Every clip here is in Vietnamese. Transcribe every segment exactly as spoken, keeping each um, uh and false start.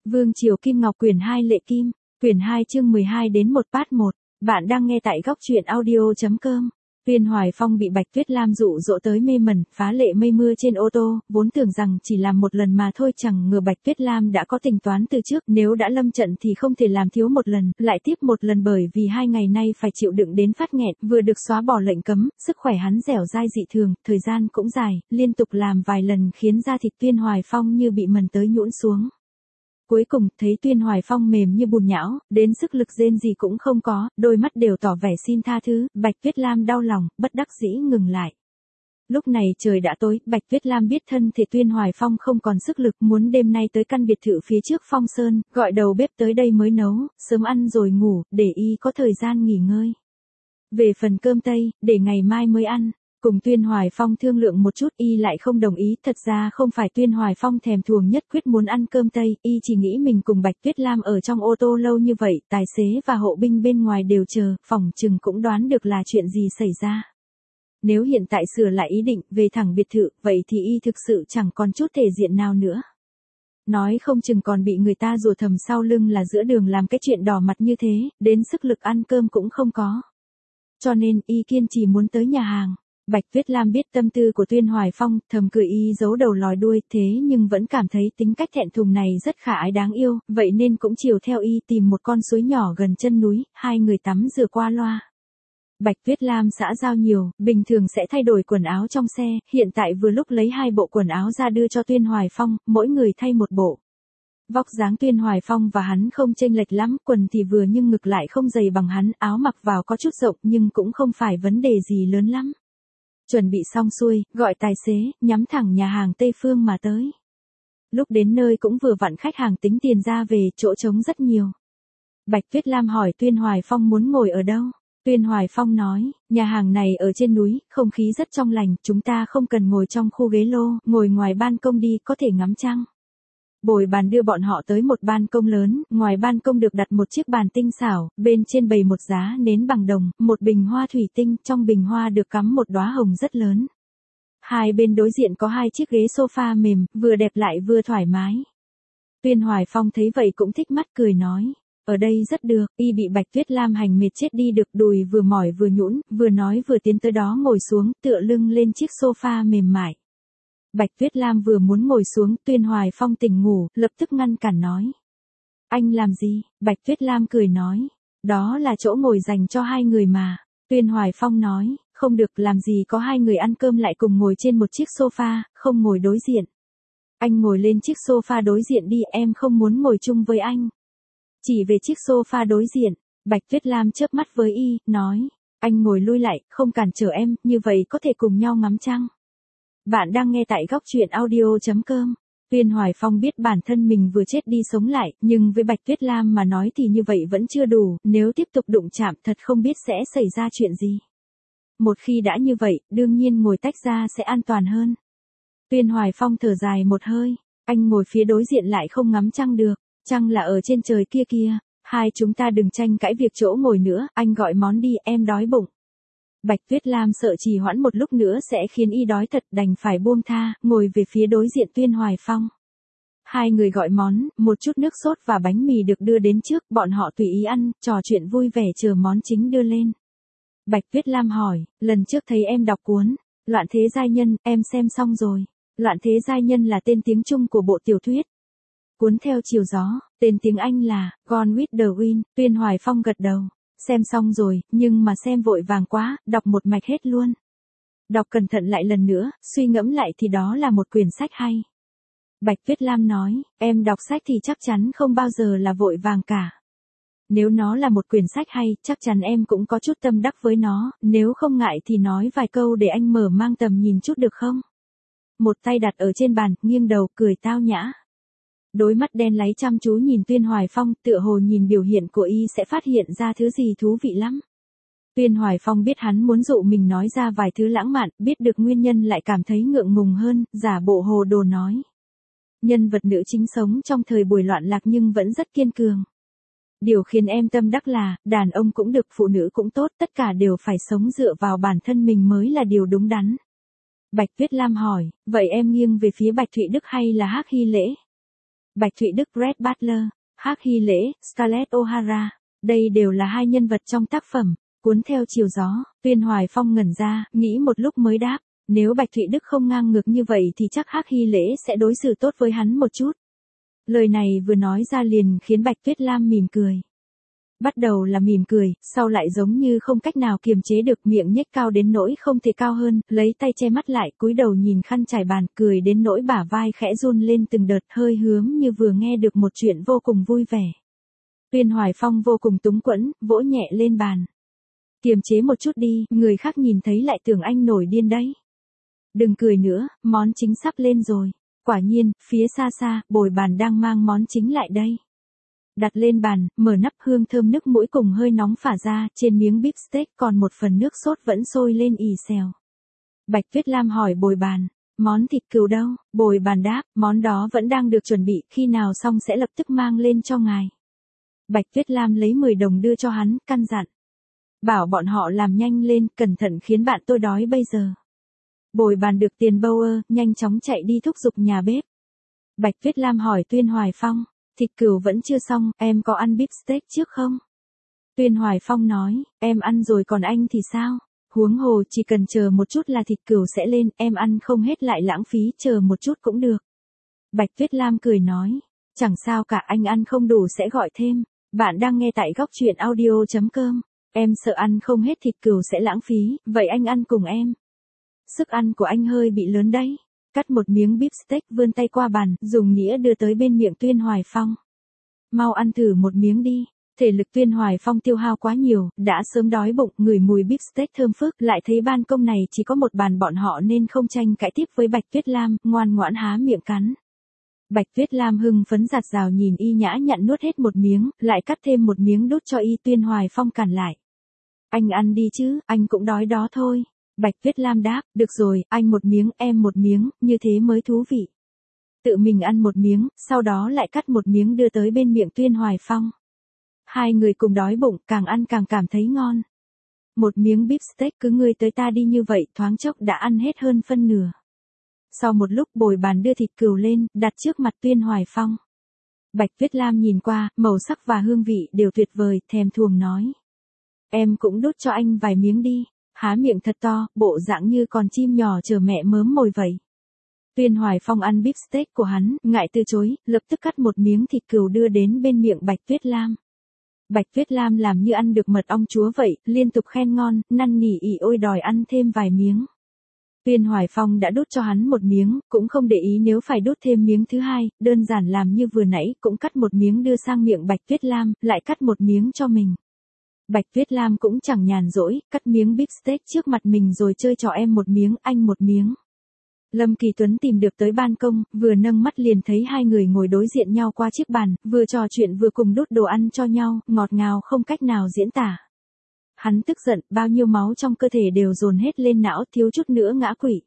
Vương Triều Kim Ngọc quyển hai Lệ Kim, quyển hai chương mười hai đến một part một. Bạn đang nghe tại góc truyện audio chấm com. Tuyên Hoài Phong bị Bạch Tuyết Lam dụ dỗ tới mê mẩn, phá lệ mây mưa trên ô tô, vốn tưởng rằng chỉ làm một lần mà thôi, chẳng ngờ Bạch Tuyết Lam đã có tính toán từ trước, nếu đã lâm trận thì không thể làm thiếu một lần, lại tiếp một lần, bởi vì hai ngày nay phải chịu đựng đến phát nghẹn, vừa được xóa bỏ lệnh cấm, sức khỏe hắn dẻo dai dị thường, thời gian cũng dài, liên tục làm vài lần khiến da thịt Tuyên Hoài Phong như bị mần tới nhũn xuống. Cuối cùng, thấy Tuyên Hoài Phong mềm như bùn nhão, đến sức lực rên gì cũng không có, đôi mắt đều tỏ vẻ xin tha thứ, Bạch Tuyết Lam đau lòng, bất đắc dĩ ngừng lại. Lúc này trời đã tối, Bạch Tuyết Lam biết thân thể Tuyên Hoài Phong không còn sức lực, muốn đêm nay tới căn biệt thự phía trước Phong Sơn, gọi đầu bếp tới đây mới nấu, sớm ăn rồi ngủ, để y có thời gian nghỉ ngơi. Về phần cơm tây, để ngày mai mới ăn. Cùng Tuyên Hoài Phong thương lượng một chút, y lại không đồng ý, thật ra không phải Tuyên Hoài Phong thèm thuồng nhất quyết muốn ăn cơm tây, y chỉ nghĩ mình cùng Bạch Tuyết Lam ở trong ô tô lâu như vậy, tài xế và hộ binh bên ngoài đều chờ, phỏng chừng cũng đoán được là chuyện gì xảy ra. Nếu hiện tại sửa lại ý định về thẳng biệt thự, vậy thì y thực sự chẳng còn chút thể diện nào nữa. Nói không chừng còn bị người ta rủa thầm sau lưng là giữa đường làm cái chuyện đỏ mặt như thế, đến sức lực ăn cơm cũng không có. Cho nên y kiên trì muốn tới nhà hàng. Bạch Tuyết Lam biết tâm tư của Tuyên Hoài Phong, thầm cười y giấu đầu lòi đuôi, thế nhưng vẫn cảm thấy tính cách thẹn thùng này rất khả ái đáng yêu, vậy nên cũng chiều theo y tìm một con suối nhỏ gần chân núi, hai người tắm rửa qua loa. Bạch Tuyết Lam xã giao nhiều, bình thường sẽ thay đổi quần áo trong xe, hiện tại vừa lúc lấy hai bộ quần áo ra đưa cho Tuyên Hoài Phong, mỗi người thay một bộ. Vóc dáng Tuyên Hoài Phong và hắn không chênh lệch lắm, quần thì vừa nhưng ngực lại không dày bằng hắn, áo mặc vào có chút rộng nhưng cũng không phải vấn đề gì lớn lắm. Chuẩn bị xong xuôi, gọi tài xế, nhắm thẳng nhà hàng Tây Phương mà tới. Lúc đến nơi cũng vừa vặn khách hàng tính tiền ra về, chỗ trống rất nhiều. Bạch Tuyết Lam hỏi Tuyên Hoài Phong muốn ngồi ở đâu. Tuyên Hoài Phong nói, nhà hàng này ở trên núi, không khí rất trong lành, chúng ta không cần ngồi trong khu ghế lô, ngồi ngoài ban công đi, có thể ngắm trăng. Bồi bàn đưa bọn họ tới một ban công lớn, ngoài ban công được đặt một chiếc bàn tinh xảo, bên trên bày một giá nến bằng đồng, một bình hoa thủy tinh, trong bình hoa được cắm một đóa hồng rất lớn. Hai bên đối diện có hai chiếc ghế sofa mềm, vừa đẹp lại vừa thoải mái. Tuyên Hoài Phong thấy vậy cũng thích mắt cười nói, ở đây rất được, y bị Bạch Tuyết Lam hành mệt chết đi được, đùi vừa mỏi vừa nhũn, vừa nói vừa tiến tới đó ngồi xuống, tựa lưng lên chiếc sofa mềm mại. Bạch Tuyết Lam vừa muốn ngồi xuống, Tuyên Hoài Phong tỉnh ngủ, lập tức ngăn cản nói. Anh làm gì? Bạch Tuyết Lam cười nói. Đó là chỗ ngồi dành cho hai người mà. Tuyên Hoài Phong nói, không được, làm gì có hai người ăn cơm lại cùng ngồi trên một chiếc sofa, không ngồi đối diện. Anh ngồi lên chiếc sofa đối diện đi, em không muốn ngồi chung với anh. Chỉ về chiếc sofa đối diện, Bạch Tuyết Lam chớp mắt với y, nói, anh ngồi lui lại, không cản trở em, như vậy có thể cùng nhau ngắm trăng. Bạn đang nghe tại góc truyện audio chấm com. Tuyên Hoài Phong biết bản thân mình vừa chết đi sống lại, nhưng với Bạch Tuyết Lam mà nói thì như vậy vẫn chưa đủ, nếu tiếp tục đụng chạm thật không biết sẽ xảy ra chuyện gì. Một khi đã như vậy, đương nhiên ngồi tách ra sẽ an toàn hơn. Tuyên Hoài Phong thở dài một hơi, anh ngồi phía đối diện lại không ngắm trăng được, trăng là ở trên trời kia kia, hai chúng ta đừng tranh cãi việc chỗ ngồi nữa, anh gọi món đi, em đói bụng. Bạch Tuyết Lam sợ trì hoãn một lúc nữa sẽ khiến y đói thật, đành phải buông tha, ngồi về phía đối diện Tuyên Hoài Phong. Hai người gọi món, một chút nước sốt và bánh mì được đưa đến trước, bọn họ tùy ý ăn, trò chuyện vui vẻ chờ món chính đưa lên. Bạch Tuyết Lam hỏi, lần trước thấy em đọc cuốn, Loạn Thế Giai Nhân, em xem xong rồi. Loạn Thế Giai Nhân là tên tiếng Trung của bộ tiểu thuyết. Cuốn Theo Chiều Gió, tên tiếng Anh là Gone with the Wind. Tuyên Hoài Phong gật đầu. Xem xong rồi, nhưng mà xem vội vàng quá, đọc một mạch hết luôn. Đọc cẩn thận lại lần nữa, suy ngẫm lại thì đó là một quyển sách hay. Bạch Tuyết Lam nói, em đọc sách thì chắc chắn không bao giờ là vội vàng cả. Nếu nó là một quyển sách hay, chắc chắn em cũng có chút tâm đắc với nó, nếu không ngại thì nói vài câu để anh mở mang tầm nhìn chút được không? Một tay đặt ở trên bàn, nghiêng đầu, cười tao nhã. Đôi mắt đen láy chăm chú nhìn Tuyên Hoài Phong, tựa hồ nhìn biểu hiện của y sẽ phát hiện ra thứ gì thú vị lắm. Tuyên Hoài Phong biết hắn muốn dụ mình nói ra vài thứ lãng mạn, biết được nguyên nhân lại cảm thấy ngượng ngùng hơn, giả bộ hồ đồ nói. Nhân vật nữ chính sống trong thời buổi loạn lạc nhưng vẫn rất kiên cường. Điều khiến em tâm đắc là, đàn ông cũng được, phụ nữ cũng tốt, tất cả đều phải sống dựa vào bản thân mình mới là điều đúng đắn. Bạch Tuyết Lam hỏi, vậy em nghiêng về phía Bạch Thụy Đức hay là Hắc Hy Lễ? Bạch Thụy Đức, Red Butler, Hắc Hy Lễ, Scarlett O'Hara, đây đều là hai nhân vật trong tác phẩm Cuốn theo chiều gió. Tuyên Hoài Phong ngẩn ra, nghĩ một lúc mới đáp, nếu Bạch Thụy Đức không ngang ngược như vậy thì chắc Hắc Hy Lễ sẽ đối xử tốt với hắn một chút. Lời này vừa nói ra liền khiến Bạch Tuyết Lam mỉm cười. Bắt đầu là mỉm cười, sau lại giống như không cách nào kiềm chế được, miệng nhếch cao đến nỗi không thể cao hơn, lấy tay che mắt lại, cúi đầu nhìn khăn trải bàn, cười đến nỗi bả vai khẽ run lên từng đợt, hơi hướng như vừa nghe được một chuyện vô cùng vui vẻ. Tuyên Hoài Phong vô cùng túng quẫn, vỗ nhẹ lên bàn. Kiềm chế một chút đi, người khác nhìn thấy lại tưởng anh nổi điên đấy. Đừng cười nữa, món chính sắp lên rồi. Quả nhiên, phía xa xa, bồi bàn đang mang món chính lại đây. Đặt lên bàn, mở nắp, hương thơm nước mũi cùng hơi nóng phả ra, trên miếng beef steak còn một phần nước sốt vẫn sôi lên ì xèo. Bạch Tuyết Lam hỏi bồi bàn, món thịt cừu đâu? Bồi bàn đáp, món đó vẫn đang được chuẩn bị, khi nào xong sẽ lập tức mang lên cho ngài. Bạch Tuyết Lam lấy mười đồng đưa cho hắn, căn dặn. Bảo bọn họ làm nhanh lên, cẩn thận khiến bạn tôi đói bây giờ. Bồi bàn được tiền Bauer, nhanh chóng chạy đi thúc giục nhà bếp. Bạch Tuyết Lam hỏi Tuyên Hoài Phong, thịt cừu vẫn chưa xong, em có ăn beef steak trước không? Tuyên Hoài Phong nói, em ăn rồi còn anh thì sao? Huống hồ chỉ cần chờ một chút là thịt cừu sẽ lên, em ăn không hết lại lãng phí, chờ một chút cũng được. Bạch Tuyết Lam cười nói, chẳng sao cả, anh ăn không đủ sẽ gọi thêm. Bạn đang nghe tại góc truyện audio chấm com. Em sợ ăn không hết thịt cừu sẽ lãng phí, vậy anh ăn cùng em. Sức ăn của anh hơi bị lớn đấy. Cắt một miếng beef steak, vươn tay qua bàn, dùng nĩa đưa tới bên miệng Tuyên Hoài Phong. Mau ăn thử một miếng đi. Thể lực Tuyên Hoài Phong tiêu hao quá nhiều, đã sớm đói bụng, ngửi mùi beef steak thơm phức, lại thấy ban công này chỉ có một bàn bọn họ nên không tranh cãi tiếp với Bạch Tuyết Lam, ngoan ngoãn há miệng cắn. Bạch Tuyết Lam hưng phấn giạt rào nhìn y nhã nhặn nuốt hết một miếng, lại cắt thêm một miếng đút cho y. Tuyên Hoài Phong cản lại. Anh ăn đi chứ, anh cũng đói đó thôi. Bạch Tuyết Lam đáp, được rồi, anh một miếng, em một miếng, như thế mới thú vị. Tự mình ăn một miếng, sau đó lại cắt một miếng đưa tới bên miệng Tuyên Hoài Phong. Hai người cùng đói bụng, càng ăn càng cảm thấy ngon. Một miếng beef steak cứ ngươi tới ta đi như vậy, thoáng chốc đã ăn hết hơn phân nửa. Sau một lúc bồi bàn đưa thịt cừu lên, đặt trước mặt Tuyên Hoài Phong. Bạch Tuyết Lam nhìn qua, màu sắc và hương vị đều tuyệt vời, thèm thuồng nói. Em cũng đút cho anh vài miếng đi, há miệng thật to, bộ dạng như con chim nhỏ chờ mẹ mớm mồi vậy. Tuyên Hoài Phong ăn beef steak của hắn, ngại từ chối, lập tức cắt một miếng thịt cừu đưa đến bên miệng Bạch Tuyết Lam. Bạch Tuyết Lam làm như ăn được mật ong chúa vậy, liên tục khen ngon, năn nỉ ỉ ôi đòi ăn thêm vài miếng. Tuyên Hoài Phong đã đút cho hắn một miếng, cũng không để ý nếu phải đút thêm miếng thứ hai, đơn giản làm như vừa nãy, cũng cắt một miếng đưa sang miệng Bạch Tuyết Lam, lại cắt một miếng cho mình. Bạch Tuyết Lam cũng chẳng nhàn rỗi, cắt miếng beef steak trước mặt mình rồi chơi trò em một miếng, anh một miếng. Lâm Kỳ Tuấn tìm được tới ban công, vừa nâng mắt liền thấy hai người ngồi đối diện nhau qua chiếc bàn, vừa trò chuyện vừa cùng đút đồ ăn cho nhau, ngọt ngào không cách nào diễn tả. Hắn tức giận, bao nhiêu máu trong cơ thể đều dồn hết lên não, thiếu chút nữa ngã quỵ.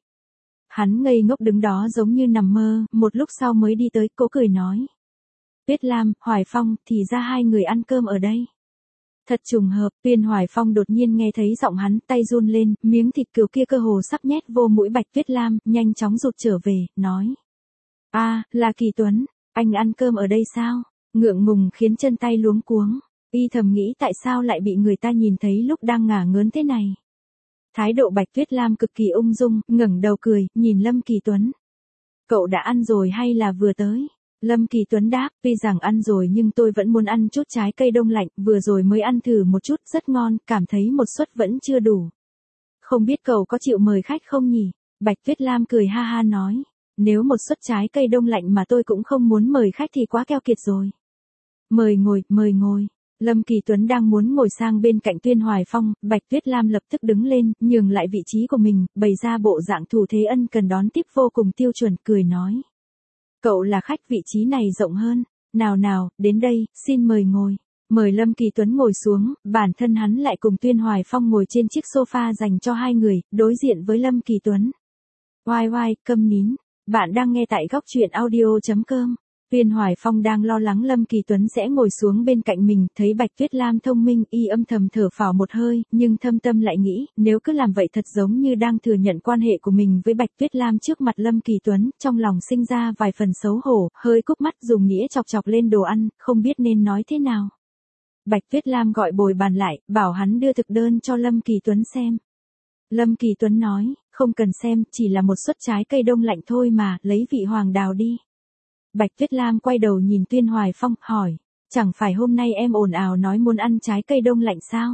Hắn ngây ngốc đứng đó giống như nằm mơ, một lúc sau mới đi tới, cố cười nói. Tuyết Lam, Hoài Phong, thì ra hai người ăn cơm ở đây. Thật trùng hợp, Tuyên Hoài Phong đột nhiên nghe thấy giọng hắn, tay run lên, miếng thịt cừu kia cơ hồ sắp nhét vô mũi Bạch Tuyết Lam, nhanh chóng rụt trở về, nói. A, à, là Kỳ Tuấn, anh ăn cơm ở đây sao? Ngượng ngùng khiến chân tay luống cuống. Y thầm nghĩ tại sao lại bị người ta nhìn thấy lúc đang ngả ngớn thế này. Thái độ Bạch Tuyết Lam cực kỳ ung dung, ngẩng đầu cười, nhìn Lâm Kỳ Tuấn. Cậu đã ăn rồi hay là vừa tới? Lâm Kỳ Tuấn đáp, tuy rằng ăn rồi nhưng tôi vẫn muốn ăn chút trái cây đông lạnh, vừa rồi mới ăn thử một chút, rất ngon, cảm thấy một suất vẫn chưa đủ. Không biết cậu có chịu mời khách không nhỉ? Bạch Tuyết Lam cười ha ha nói, nếu một suất trái cây đông lạnh mà tôi cũng không muốn mời khách thì quá keo kiệt rồi. Mời ngồi, mời ngồi. Lâm Kỳ Tuấn đang muốn ngồi sang bên cạnh Tuyên Hoài Phong, Bạch Tuyết Lam lập tức đứng lên, nhường lại vị trí của mình, bày ra bộ dạng thủ thế ân cần đón tiếp vô cùng tiêu chuẩn, cười nói. Cậu là khách, vị trí này rộng hơn, nào nào, đến đây, xin mời ngồi. Mời Lâm Kỳ Tuấn ngồi xuống, bản thân hắn lại cùng Tuyên Hoài Phong ngồi trên chiếc sofa dành cho hai người, đối diện với Lâm Kỳ Tuấn. Oai oai, câm nín, bạn đang nghe tại góc truyện audio chấm com. Tuyên Hoài Phong đang lo lắng Lâm Kỳ Tuấn sẽ ngồi xuống bên cạnh mình, thấy Bạch Tuyết Lam thông minh, y âm thầm thở phào một hơi, nhưng thâm tâm lại nghĩ, nếu cứ làm vậy thật giống như đang thừa nhận quan hệ của mình với Bạch Tuyết Lam trước mặt Lâm Kỳ Tuấn, trong lòng sinh ra vài phần xấu hổ, hơi cúp mắt dùng nghĩa chọc chọc lên đồ ăn, không biết nên nói thế nào. Bạch Tuyết Lam gọi bồi bàn lại, bảo hắn đưa thực đơn cho Lâm Kỳ Tuấn xem. Lâm Kỳ Tuấn nói, không cần xem, chỉ là một suất trái cây đông lạnh thôi mà, lấy vị hoàng đào đi. Bạch Tuyết Lam quay đầu nhìn Tuyên Hoài Phong, hỏi, chẳng phải hôm nay em ồn ào nói muốn ăn trái cây đông lạnh sao?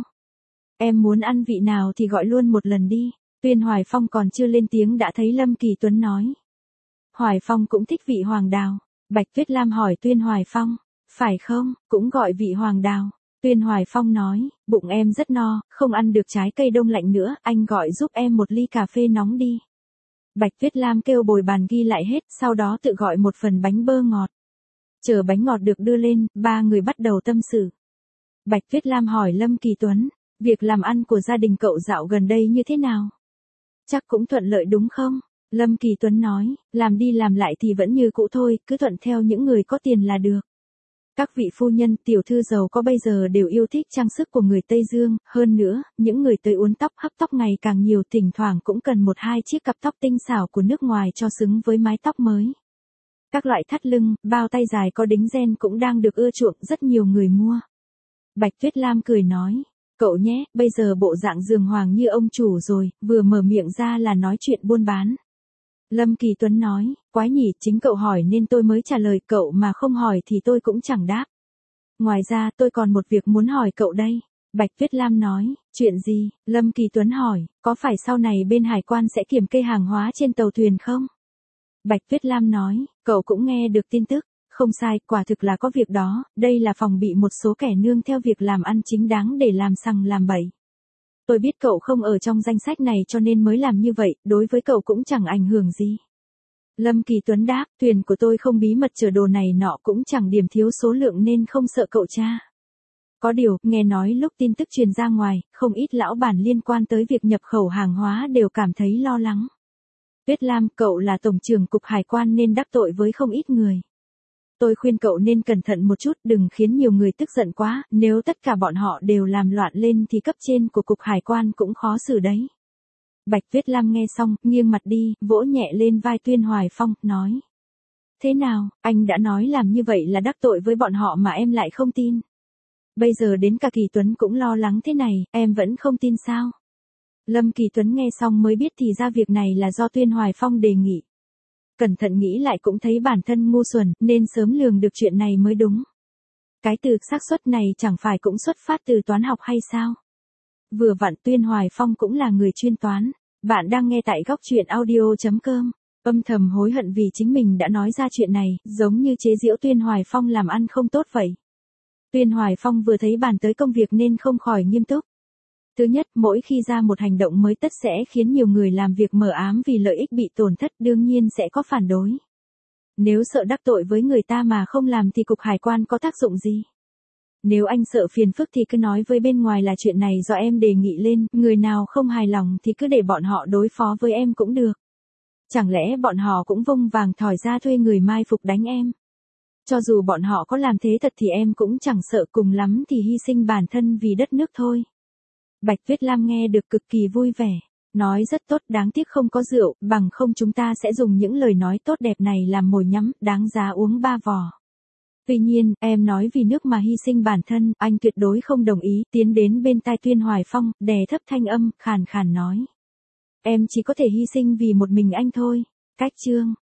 Em muốn ăn vị nào thì gọi luôn một lần đi. Tuyên Hoài Phong còn chưa lên tiếng đã thấy Lâm Kỳ Tuấn nói. Hoài Phong cũng thích vị hoàng đào. Bạch Tuyết Lam hỏi Tuyên Hoài Phong, phải không, cũng gọi vị hoàng đào. Tuyên Hoài Phong nói, bụng em rất no, không ăn được trái cây đông lạnh nữa, anh gọi giúp em một ly cà phê nóng đi. Bạch Tuyết Lam kêu bồi bàn ghi lại hết, sau đó tự gọi một phần bánh bơ ngọt. Chờ bánh ngọt được đưa lên, ba người bắt đầu tâm sự. Bạch Tuyết Lam hỏi Lâm Kỳ Tuấn, việc làm ăn của gia đình cậu dạo gần đây như thế nào? Chắc cũng thuận lợi đúng không? Lâm Kỳ Tuấn nói, làm đi làm lại thì vẫn như cũ thôi, cứ thuận theo những người có tiền là được. Các vị phu nhân, tiểu thư giàu có bây giờ đều yêu thích trang sức của người Tây Dương, hơn nữa, những người tới uốn tóc hấp tóc ngày càng nhiều, thỉnh thoảng cũng cần một hai chiếc cặp tóc tinh xảo của nước ngoài cho xứng với mái tóc mới. Các loại thắt lưng, bao tay dài có đính ren cũng đang được ưa chuộng, rất nhiều người mua. Bạch Tuyết Lam cười nói, cậu nhé, bây giờ bộ dạng giường hoàng như ông chủ rồi, vừa mở miệng ra là nói chuyện buôn bán. Lâm Kỳ Tuấn nói, quái nhỉ, chính cậu hỏi nên tôi mới trả lời, cậu mà không hỏi thì tôi cũng chẳng đáp. Ngoài ra tôi còn một việc muốn hỏi cậu đây. Bạch Tuyết Lam nói, chuyện gì? Lâm Kỳ Tuấn hỏi, có phải sau này bên hải quan sẽ kiểm kê hàng hóa trên tàu thuyền không? Bạch Tuyết Lam nói, cậu cũng nghe được tin tức, không sai, quả thực là có việc đó, đây là phòng bị một số kẻ nương theo việc làm ăn chính đáng để làm sằng làm bậy. Tôi biết cậu không ở trong danh sách này cho nên mới làm như vậy, đối với cậu cũng chẳng ảnh hưởng gì. Lâm Kỳ Tuấn đáp, thuyền của tôi không bí mật chở đồ này nọ cũng chẳng điểm thiếu số lượng nên không sợ cậu tra. Có điều, nghe nói lúc tin tức truyền ra ngoài, không ít lão bản liên quan tới việc nhập khẩu hàng hóa đều cảm thấy lo lắng. Tuyết Lam, cậu là tổng trưởng cục hải quan nên đắc tội với không ít người. Tôi khuyên cậu nên cẩn thận một chút, đừng khiến nhiều người tức giận quá, nếu tất cả bọn họ đều làm loạn lên thì cấp trên của cục hải quan cũng khó xử đấy. Bạch Tuyết Lam nghe xong, nghiêng mặt đi, vỗ nhẹ lên vai Tuyên Hoài Phong, nói. Thế nào, anh đã nói làm như vậy là đắc tội với bọn họ mà em lại không tin. Bây giờ đến cả Kỳ Tuấn cũng lo lắng thế này, em vẫn không tin sao? Lâm Kỳ Tuấn nghe xong mới biết thì ra việc này là do Tuyên Hoài Phong đề nghị. Cẩn thận nghĩ lại cũng thấy bản thân ngu xuẩn, nên sớm lường được chuyện này mới đúng. Cái từ xác suất này chẳng phải cũng xuất phát từ toán học hay sao? Vừa vặn Tuyên Hoài Phong cũng là người chuyên toán. Bạn đang nghe tại góc truyện audio chấm com. Âm thầm hối hận vì chính mình đã nói ra chuyện này, giống như chế giễu Tuyên Hoài Phong làm ăn không tốt vậy. Tuyên Hoài Phong vừa thấy bàn tới công việc nên không khỏi nghiêm túc. Thứ nhất, mỗi khi ra một hành động mới tất sẽ khiến nhiều người làm việc mờ ám vì lợi ích bị tổn thất, đương nhiên sẽ có phản đối. Nếu sợ đắc tội với người ta mà không làm thì cục hải quan có tác dụng gì? Nếu anh sợ phiền phức thì cứ nói với bên ngoài là chuyện này do em đề nghị lên, người nào không hài lòng thì cứ để bọn họ đối phó với em cũng được. Chẳng lẽ bọn họ cũng vung vàng thỏi ra thuê người mai phục đánh em? Cho dù bọn họ có làm thế thật thì em cũng chẳng sợ, cùng lắm thì hy sinh bản thân vì đất nước thôi. Bạch Tuyết Lam nghe được cực kỳ vui vẻ, nói rất tốt, đáng tiếc không có rượu, bằng không chúng ta sẽ dùng những lời nói tốt đẹp này làm mồi nhắm, đáng giá uống ba vò. Tuy nhiên, em nói vì nước mà hy sinh bản thân, anh tuyệt đối không đồng ý, tiến đến bên tai Tuyên Hoài Phong, đè thấp thanh âm, khàn khàn nói. Em chỉ có thể hy sinh vì một mình anh thôi. Cách chương.